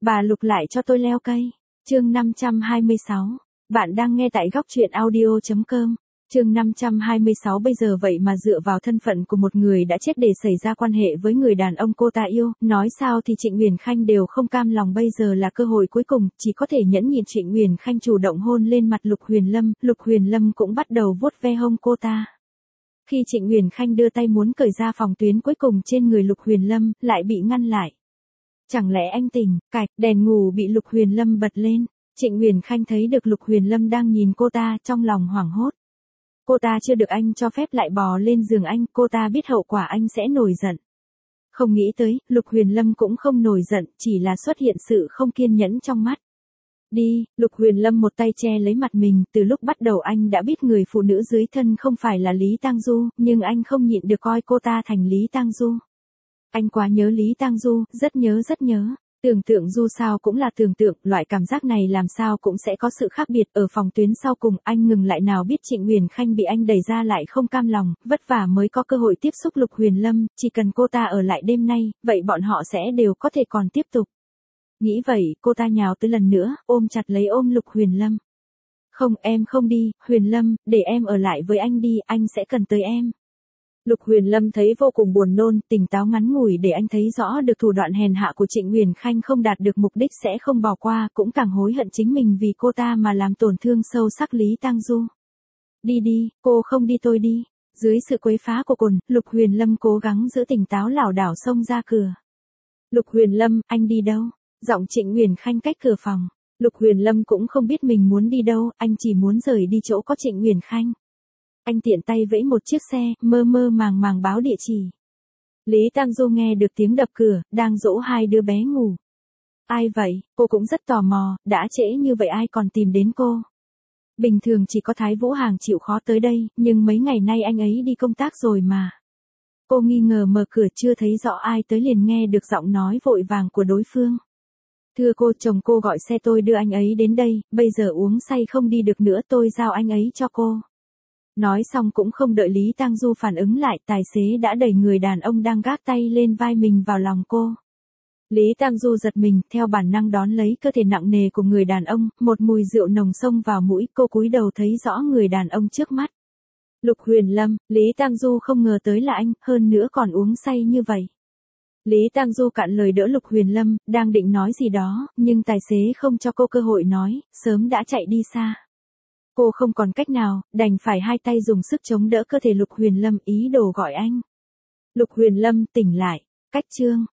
Bà Lục lại cho tôi leo cây. Chương 526. Bạn đang nghe tại góc truyện audio.com. Chương 526 bây giờ vậy mà dựa vào thân phận của một người đã chết để xảy ra quan hệ với người đàn ông cô ta yêu, nói sao thì Trịnh Uyển Khanh đều không cam lòng, bây giờ là cơ hội cuối cùng, chỉ có thể nhẫn nhịn. Trịnh Uyển Khanh chủ động hôn lên mặt Lục Huyền Lâm cũng bắt đầu vuốt ve hông cô ta. Khi Trịnh Uyển Khanh đưa tay muốn cởi ra phòng tuyến cuối cùng trên người Lục Huyền Lâm, lại bị ngăn lại. Chẳng lẽ anh tỉnh? Cạch, đèn ngủ bị Lục Huyền Lâm bật lên. Trịnh Uyển Khanh thấy được Lục Huyền Lâm đang nhìn cô ta, trong lòng hoảng hốt. Cô ta chưa được anh cho phép lại bò lên giường anh, cô ta biết hậu quả anh sẽ nổi giận. Không nghĩ tới, Lục Huyền Lâm cũng không nổi giận, chỉ là xuất hiện sự không kiên nhẫn trong mắt. Đi, Lục Huyền Lâm một tay che lấy mặt mình, từ lúc bắt đầu anh đã biết người phụ nữ dưới thân không phải là Lý Tang Du, nhưng anh không nhịn được coi cô ta thành Lý Tang Du. Anh quá nhớ Lý Tang Du, rất nhớ. Tưởng tượng dù sao cũng là tưởng tượng, loại cảm giác này làm sao cũng sẽ có sự khác biệt. Ở phòng tuyến sau cùng, anh ngừng lại, nào biết Trịnh Uyển Khanh bị anh đẩy ra lại không cam lòng, vất vả mới có cơ hội tiếp xúc Lục Huyền Lâm, chỉ cần cô ta ở lại đêm nay, vậy bọn họ sẽ đều có thể còn tiếp tục. Nghĩ vậy, cô ta nhào tới lần nữa, ôm chặt lấy Lục Huyền Lâm. Không, em không đi, Huyền Lâm, để em ở lại với anh đi, anh sẽ cần tới em. Lục Huyền Lâm thấy vô cùng buồn nôn, tỉnh táo ngắn ngủi để anh thấy rõ được thủ đoạn hèn hạ của Trịnh Uyển Khanh không đạt được mục đích sẽ không bỏ qua, cũng càng hối hận chính mình vì cô ta mà làm tổn thương sâu sắc Lý Tang Du. Đi, cô không đi tôi đi. Dưới sự quấy phá của cồn, Lục Huyền Lâm cố gắng giữ tỉnh táo lảo đảo xông ra cửa. Lục Huyền Lâm, anh đi đâu? Giọng Trịnh Uyển Khanh cách cửa phòng. Lục Huyền Lâm cũng không biết mình muốn đi đâu, anh chỉ muốn rời đi chỗ có Trịnh Uyển Khanh. Anh tiện tay vẫy một chiếc xe, mơ màng báo địa chỉ. Lý Tang Du nghe được tiếng đập cửa, đang dỗ hai đứa bé ngủ. Ai vậy? Cô cũng rất tò mò, đã trễ như vậy ai còn tìm đến cô? Bình thường chỉ có Thái Vũ Hàng chịu khó tới đây, nhưng mấy ngày nay anh ấy đi công tác rồi mà. Cô nghi ngờ mở cửa, chưa thấy rõ ai tới liền nghe được giọng nói vội vàng của đối phương. Thưa cô, chồng cô gọi xe tôi đưa anh ấy đến đây, bây giờ uống say không đi được nữa, tôi giao anh ấy cho cô. Nói xong cũng không đợi Lý Tang Du phản ứng lại, tài xế đã đẩy người đàn ông đang gác tay lên vai mình vào lòng cô. Lý Tang Du giật mình, theo bản năng đón lấy cơ thể nặng nề của người đàn ông, một mùi rượu nồng xông vào mũi, cô cúi đầu thấy rõ người đàn ông trước mắt. Lục Huyền Lâm, Lý Tang Du không ngờ tới là anh, hơn nữa còn uống say như vậy. Lý Tang Du cạn lời đỡ Lục Huyền Lâm, đang định nói gì đó, nhưng tài xế không cho cô cơ hội nói, sớm đã chạy đi xa. Cô không còn cách nào, đành phải hai tay dùng sức chống đỡ cơ thể Lục Huyền Lâm, ý đồ gọi anh. Lục Huyền Lâm, tỉnh lại. Cách chương